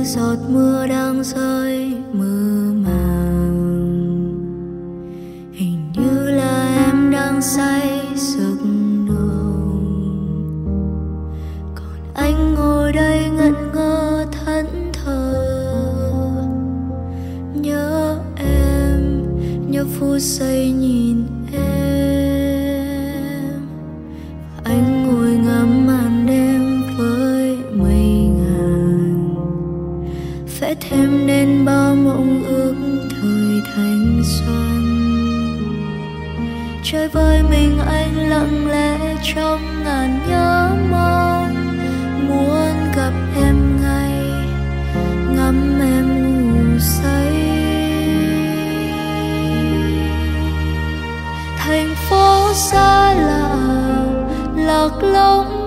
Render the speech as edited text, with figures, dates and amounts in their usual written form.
giọt mưa đang rơi mơ màng. Hình như là em đang say giấc nồng, còn anh ngồi đây ngẩn ngơ thẫn thờ. Nhớ em, nhớ phút giây nhìn em. Anh ngồi ngắm màn đêm với mây ngàn, vẽ thêm nên bao mộng ước thời thanh xuân. Chơi với mình anh lặng lẽ trong ngàn nhớ mong, muốn gặp em ngay, ngắm em ngủ say. Thành phố xa lạ lạc lõng